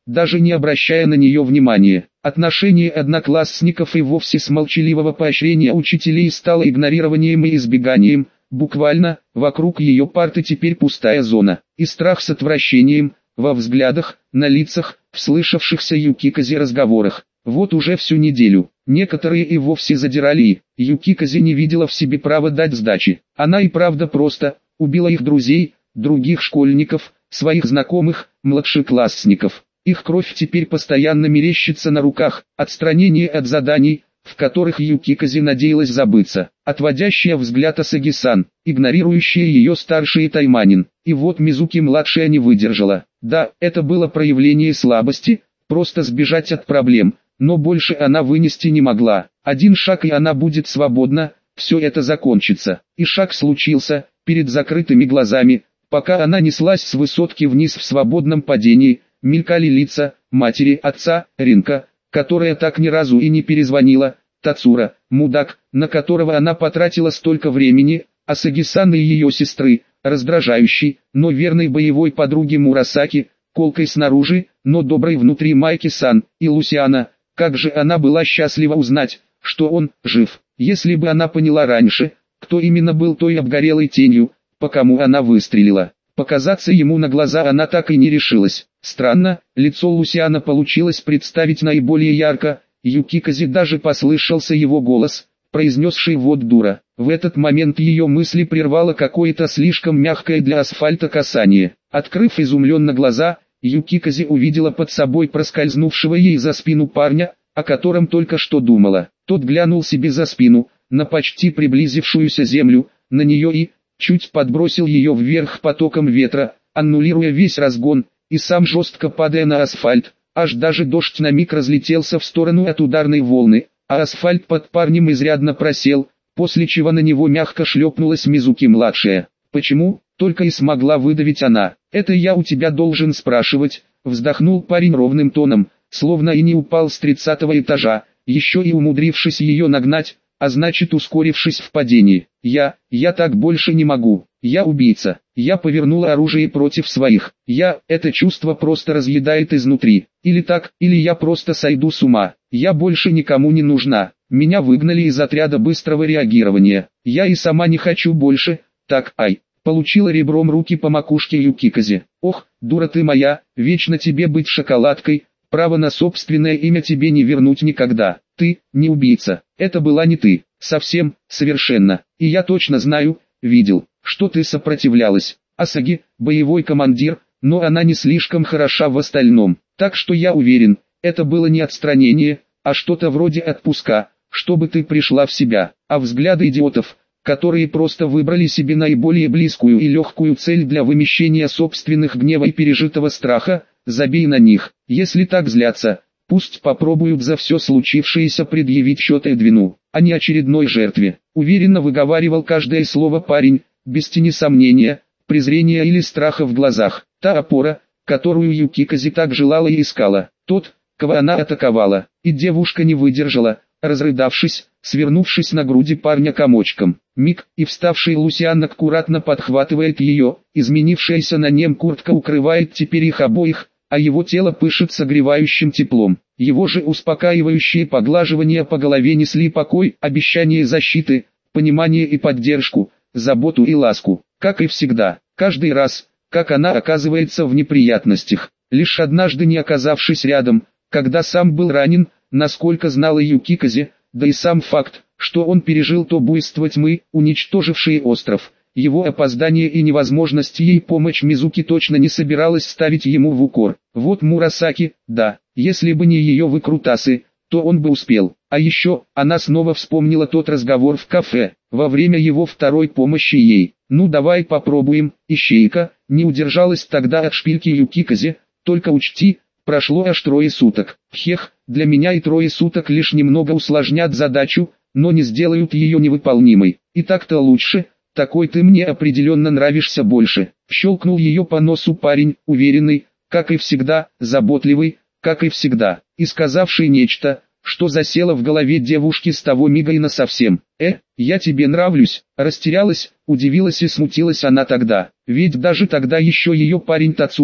даже не обращая на нее внимания. Отношение одноклассников и вовсе с молчаливого поощрения учителей стало игнорированием и избеганием. Буквально, вокруг ее парты теперь пустая зона. И страх с отвращением, во взглядах, на лицах, в слышавшихся Юкиказе разговорах. Вот уже всю неделю. Некоторые и вовсе задирали. Юкиказе не видела в себе права дать сдачи. Она и правда просто убила их друзей, других школьников, своих знакомых, младшеклассников. Их кровь теперь постоянно мерещится на руках. Отстранение от заданий, в которых Юкиказе надеялась забыться. Отводящая взгляд Асаги-сан, игнорирующая ее старший Тайманин. И вот Мизуки-младшая не выдержала. Да, это было проявление слабости, просто сбежать от проблем, но больше она вынести не могла. Один шаг и она будет свободна, все это закончится. И шаг случился, перед закрытыми глазами, пока она неслась с высотки вниз в свободном падении, мелькали лица матери, отца, Ринка, которая так ни разу и не перезвонила, Тацура, мудак, на которого она потратила столько времени, Асаги-сан и ее сестры, раздражающей, но верной боевой подруги Мурасаки, колкой снаружи, но доброй внутри Майки-сан, и Лусиана. Как же она была счастлива узнать, что он жив. Если бы она поняла раньше, кто именно был той обгорелой тенью, по кому она выстрелила. Показаться ему на глаза она так и не решилась. Странно, лицо Лусиана получилось представить наиболее ярко. Юкиказе даже послышался его голос, произнесший «вот дура». В этот момент ее мысли прервало какое-то слишком мягкое для асфальта касание. Открыв изумленно глаза, Юкиказе увидела под собой проскользнувшего ей за спину парня, о котором только что думала. Тот глянул себе за спину, на почти приблизившуюся землю, на нее и чуть подбросил ее вверх потоком ветра, аннулируя весь разгон, и сам жестко падая на асфальт, аж даже дождь на миг разлетелся в сторону от ударной волны, а асфальт под парнем изрядно просел, после чего на него мягко шлепнулась Мизуки-младшая. «Почему?» — только и смогла выдавить она. «Это я у тебя должен спрашивать», — вздохнул парень ровным тоном, словно и не упал с 30-го этажа, еще и умудрившись ее нагнать, а значит ускорившись в падении. Я так больше не могу. Я убийца. Я повернула оружие против своих. Это чувство просто разъедает изнутри. Или так, или я просто сойду с ума. Я больше никому не нужна. Меня выгнали из отряда быстрого реагирования. Я и сама не хочу больше. Так, ай. Получила ребром руки по макушке Юкиказе. Ох, дура ты моя, вечно тебе быть шоколадкой. Право на собственное имя тебе не вернуть никогда. Ты, не убийца. Это была не ты. Совсем, совершенно. И я точно знаю, видел, что ты сопротивлялась. Асаги, боевой командир, но она не слишком хороша в остальном. Так что я уверен, это было не отстранение, а что-то вроде отпуска, чтобы ты пришла в себя. А взгляды идиотов, которые просто выбрали себе наиболее близкую и легкую цель для вымещения собственных гнева и пережитого страха, забей на них. Если так злятся, пусть попробуют за все случившееся предъявить счет Эдвину, а не очередной жертве. Уверенно выговаривал каждое слово парень, без тени сомнения, презрения или страха в глазах. Та опора, которую Юкиказе так желала и искала. Тот, кого она атаковала. И девушка не выдержала, разрыдавшись, свернувшись на груди парня комочком. Миг, и вставший Лусиан аккуратно подхватывает ее, изменившаяся на нем куртка укрывает теперь их обоих, а его тело пышет согревающим теплом. Его же успокаивающие поглаживания по голове несли покой, обещание защиты, понимание и поддержку, заботу и ласку. Как и всегда, каждый раз, как она оказывается в неприятностях, лишь однажды не оказавшись рядом, когда сам был ранен, насколько знала Юкиказе, да и сам факт, что он пережил то буйство тьмы, уничтожившее остров. Его опоздание и невозможность ей помочь Мизуки точно не собиралась ставить ему в укор. Вот Мурасаки, да, если бы не ее выкрутасы, то он бы успел. А еще, она снова вспомнила тот разговор в кафе, во время его второй помощи ей. «Ну давай попробуем, ищейка», не удержалась тогда от шпильки Юкиказе, «только учти, прошло аж 3 суток. Хех, для меня и 3 суток лишь немного усложнят задачу, но не сделают ее невыполнимой. И так-то лучше». «Такой ты мне определенно нравишься больше», — щелкнул ее по носу парень, уверенный, как и всегда, заботливый, как и всегда, и сказавший нечто, что засело в голове девушки с того мига и насовсем. Я тебе нравлюсь», растерялась, удивилась и смутилась она тогда, ведь даже тогда еще ее парень Тацура,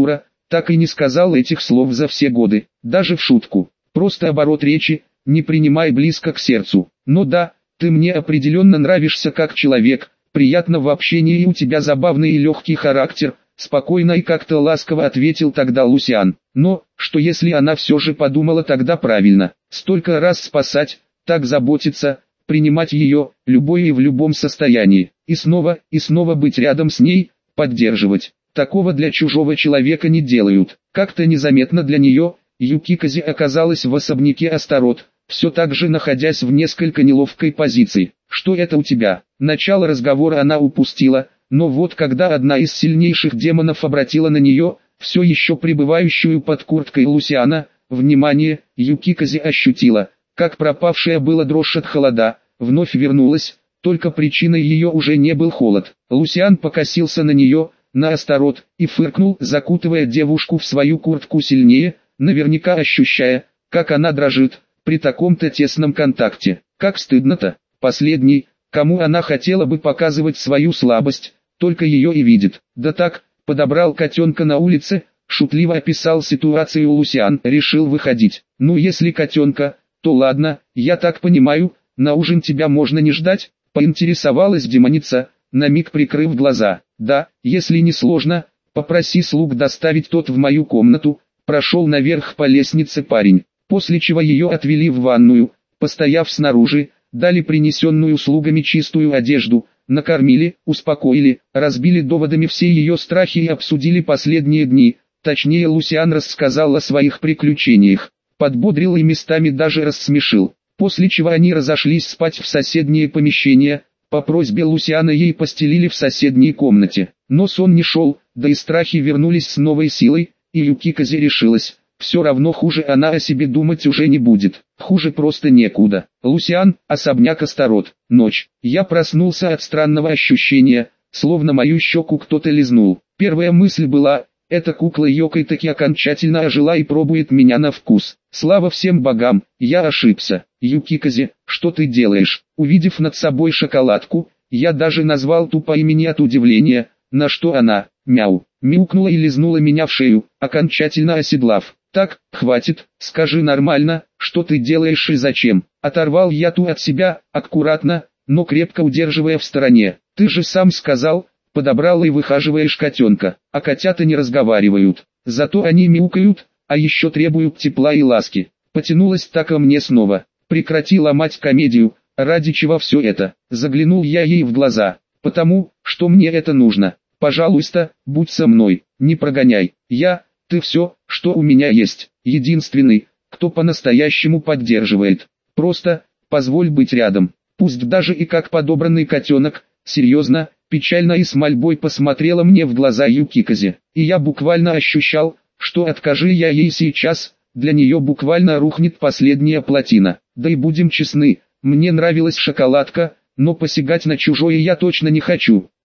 так и не сказал этих слов за все годы, даже в шутку. Просто оборот речи, не принимай близко к сердцу. Но да, ты мне определенно нравишься как человек, приятно в общении и у тебя забавный и легкий характер, спокойно и как-то ласково ответил тогда Лусиан. Но, что если она все же подумала тогда правильно, столько раз спасать, так заботиться, принимать ее, любой и в любом состоянии, и снова быть рядом с ней, поддерживать. Такого для чужого человека не делают. Как-то незаметно для нее, Юкиказе оказалась в особняке Астарот, все так же находясь в несколько неловкой позиции. «Что это у тебя?» Начало разговора она упустила, но вот когда одна из сильнейших демонов обратила на нее, все еще пребывающую под курткой Лусиана, внимание, Юкиказе ощутила, как пропавшая была дрожь от холода, вновь вернулась, только причиной ее уже не был холод. Лусиан покосился на нее, на Астарот, и фыркнул, закутывая девушку в свою куртку сильнее, наверняка ощущая, как она дрожит, при таком-то тесном контакте. Как стыдно-то, последний, кому она хотела бы показывать свою слабость, только ее и видит. Да так, подобрал котенка на улице, шутливо описал ситуацию Лусиан, решил выходить. Ну если котенка, то ладно, я так понимаю, на ужин тебя можно не ждать, поинтересовалась демоница, на миг прикрыв глаза. Да, если не сложно, попроси слуг доставить тот в мою комнату. Прошел наверх по лестнице парень, после чего ее отвели в ванную, постояв снаружи, дали принесенную слугами чистую одежду, накормили, успокоили, разбили доводами все ее страхи и обсудили последние дни, точнее Лусиан рассказал о своих приключениях, подбодрил и местами даже рассмешил, после чего они разошлись спать в соседние помещения, по просьбе Лусиана ей постелили в соседней комнате, но сон не шел, да и страхи вернулись с новой силой, и Юкиказе решилась, все равно хуже она о себе думать уже не будет, хуже просто некуда. Лусиан, особняк Астарот, ночь. Я проснулся от странного ощущения, словно мою щеку кто-то лизнул. Первая мысль была, эта кукла Йокой таки окончательно ожила и пробует меня на вкус. Слава всем богам, я ошибся. Юкиказе, что ты делаешь? Увидев над собой шоколадку, я даже назвал ту по имени от удивления, на что она, мяу, мяукнула и лизнула меня в шею, окончательно оседлав. Так, хватит, скажи нормально, что ты делаешь и зачем. Оторвал я ту от себя, аккуратно, но крепко удерживая в стороне. Ты же сам сказал, подобрал и выхаживаешь котенка, а котята не разговаривают. Зато они мяукают, а еще требуют тепла и ласки. Потянулась так ко мне снова. Прекрати ломать комедию, ради чего все это. Заглянул я ей в глаза, потому, что мне это нужно. Пожалуйста, будь со мной, не прогоняй. Ты все, что у меня есть, единственный, кто по-настоящему поддерживает. Просто, позволь быть рядом, пусть даже и как подобранный котенок. Серьезно, печально и с мольбой посмотрела мне в глаза Юкиказе, и я буквально ощущал, что откажи я ей сейчас, для нее буквально рухнет последняя плотина. Да и будем честны, мне нравилась шоколадка, но посягать на чужое я точно не хочу.